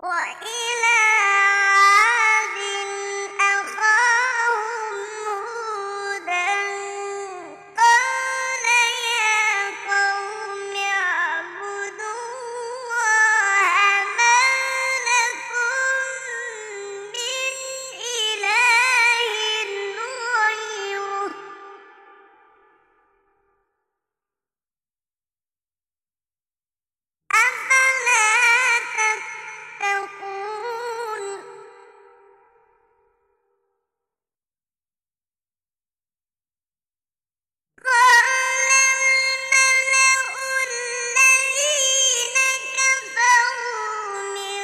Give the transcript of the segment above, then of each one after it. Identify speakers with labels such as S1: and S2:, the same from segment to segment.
S1: وإلى عاد أخاهم هودا قال يا قوم اعبدوا الله ما لكم من إله غيره أفلا تتقون قال الملأ الذين كفروا من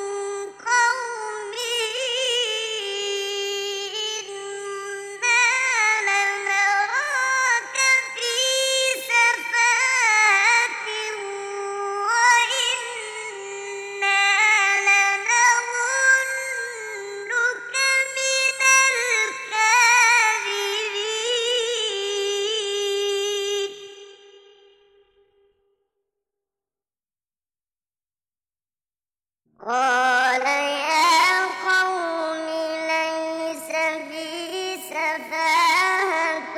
S1: قومه إنا لنراك في سفاهة وإنا لنظنك من الكاذبين قال يا قوم ليس بي سفاهة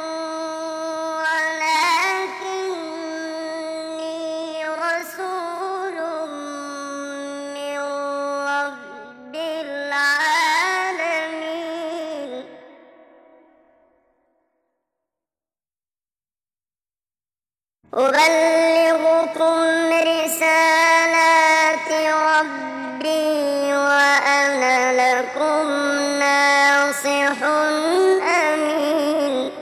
S1: ولكني رسول من رب العالمين أبلغكم رسالات ربي وأنا لكم ناصح أمين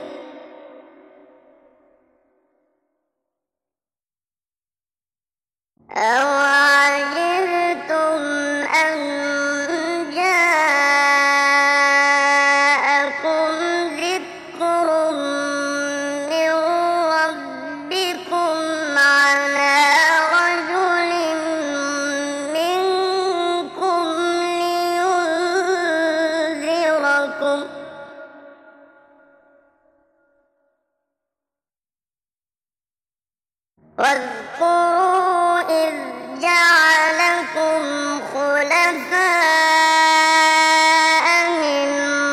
S1: أوعجبتم أن جاءكم ذكر من ربكم على رجل منكم لينذركم واذكروا إذ جعلكم خلفاء من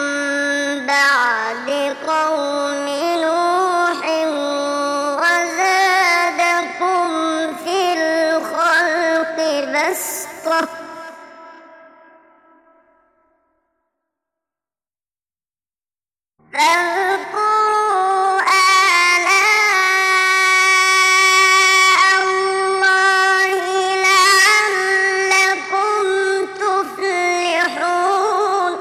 S1: بعد قوم نوح وزادكم في الخلق بسطة فاذكروا آلاء الله لعلكم تفلحون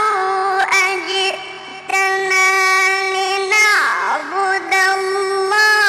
S1: قالوا أجئتنا لنعبد الله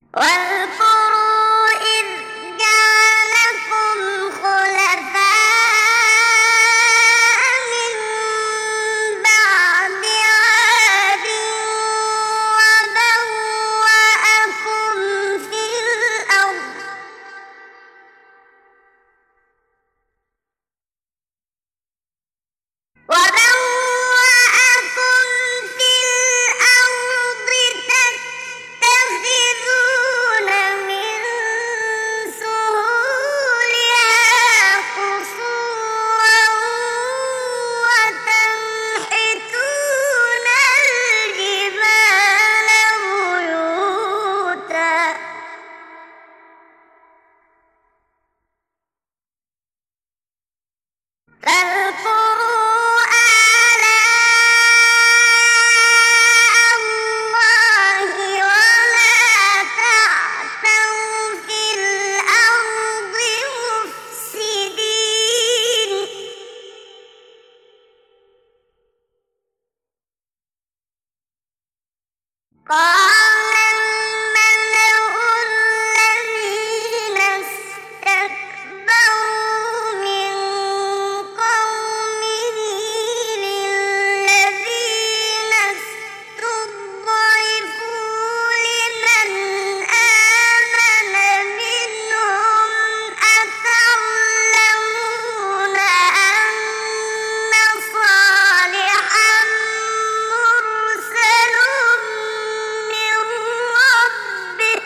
S1: واذكروا إذ جعلكم خلفاء من بعد عاد وبوأكم في الأرض تتخذون من سهولها قصورا وتنحتون الجبال بيوتا فاذكروا آلاء الله ولا تعثوا في الأرض مفسدين قال الملأ الذين استكبروا من قومه للذين استضعفوا لمن آمن منهم أتعلمون أن صالحا مرسل من ربه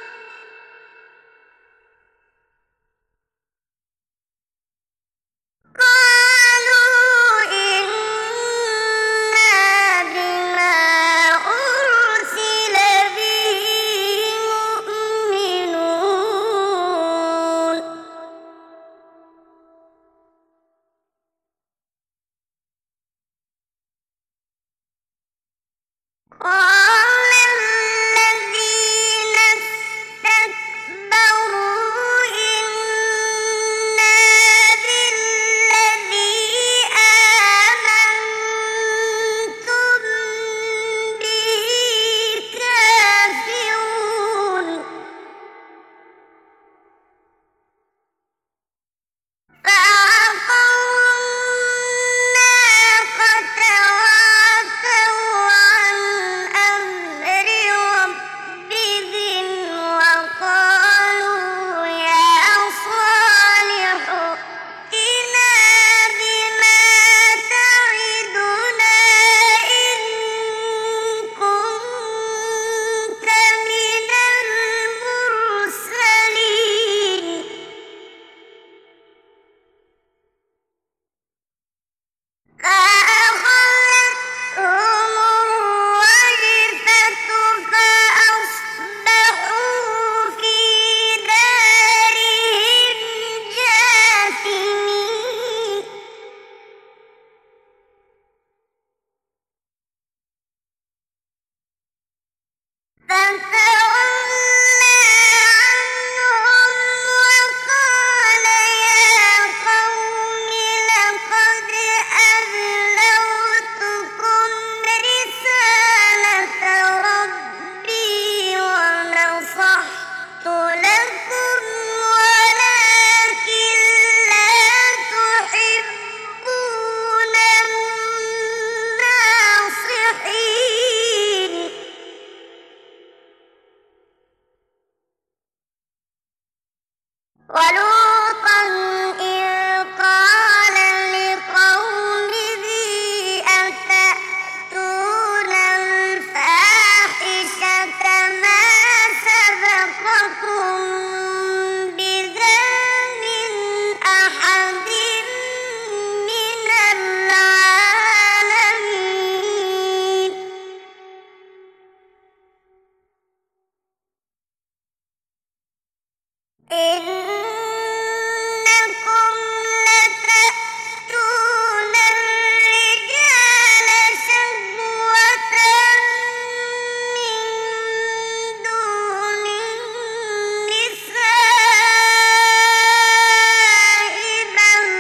S1: قالوا إنا بما أرسل به مؤمنون قال الذين استكبروا إنا بالذي آمنتم به كافرون فعقروا الناقة وعتوا عن أمر ربهم وقالوا يا صالح ائتنا بما تعدنا إن كنت من المرسلين فأخذتهم الرجفة فأصبحوا في دارهم جاثمين فتولى عنهم وقال يا قوم لقد أبلغتكم رسالة ربي ونصحت لكم ولكن لا تحبون الناصحين ولوطا إذ قال لقومه أتأتون الفاحشة ما سبقكم بها من أحد من العالمين إنكم لتأتون الرجال شهوة من دون النساء بل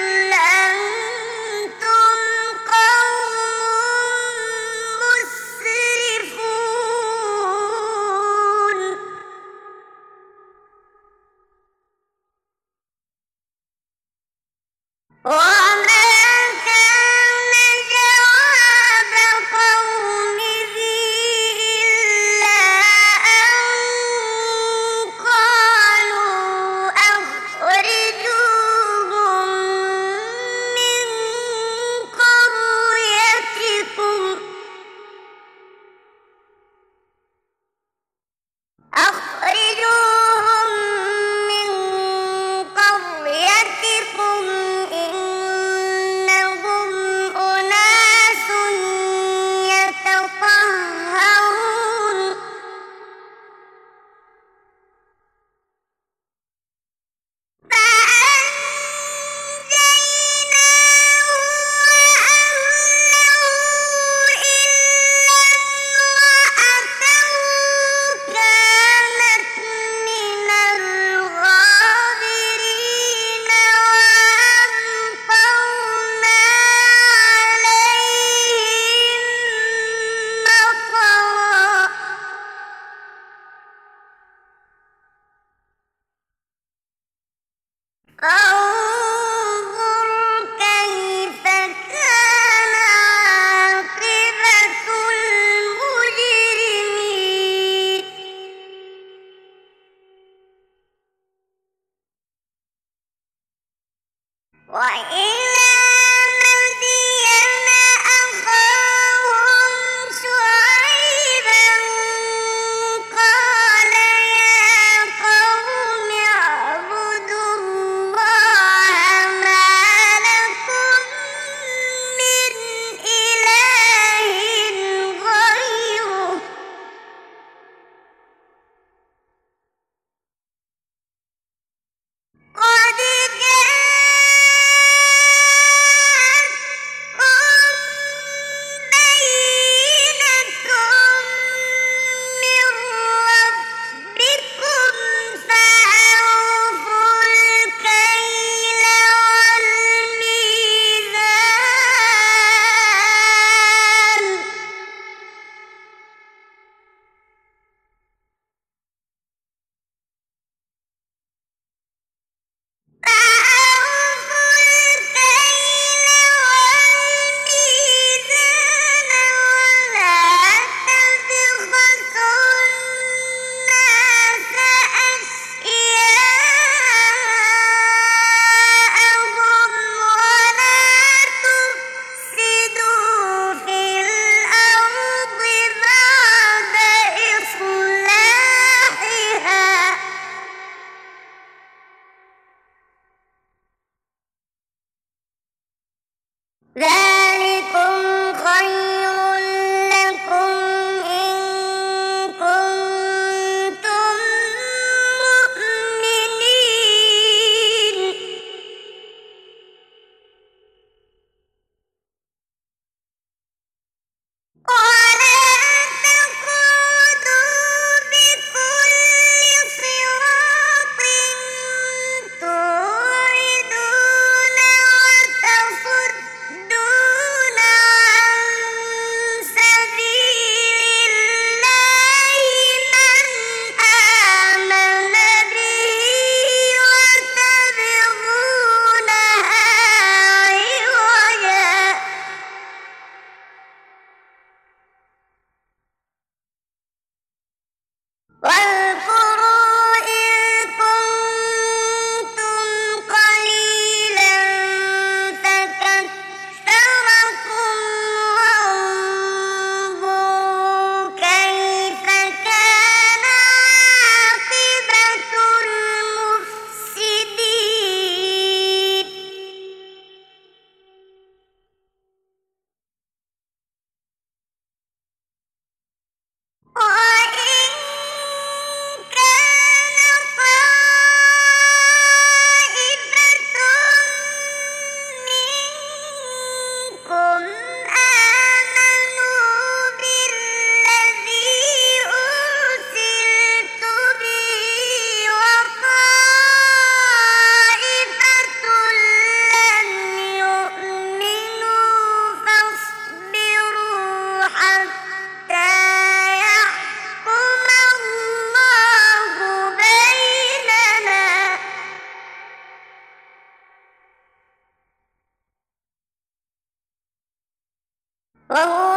S1: أنتم قوم مسرفون فانظر كيف كان عاقبة المجرمين وإلى مدين أخاهم شعيبا قال يا قوم اعبدوا الله ما لكم من إله غيره قد جاءتكم بينة من ربكم فأوفوا الكيل والميزان ولا تبخسوا الناس أشياءهم ولا تفسدوا في الأرض بعد إصلاحها ذلكم خير لكم إن كنتم مؤمنين ولا تقعدوا بكل صراط توعدون وتصدون عن سبيل الله من آمن به وتبغونها عوجا واذكروا إذ كنتم قليلا فكثركم وانظروا كيف كان عاقبة المفسدين وإن كان طائفة منكم آمنوا بالذي أرسلت به وطائفة لم يؤمنوا فاصبروا حتى يحكم الله بيننا وهو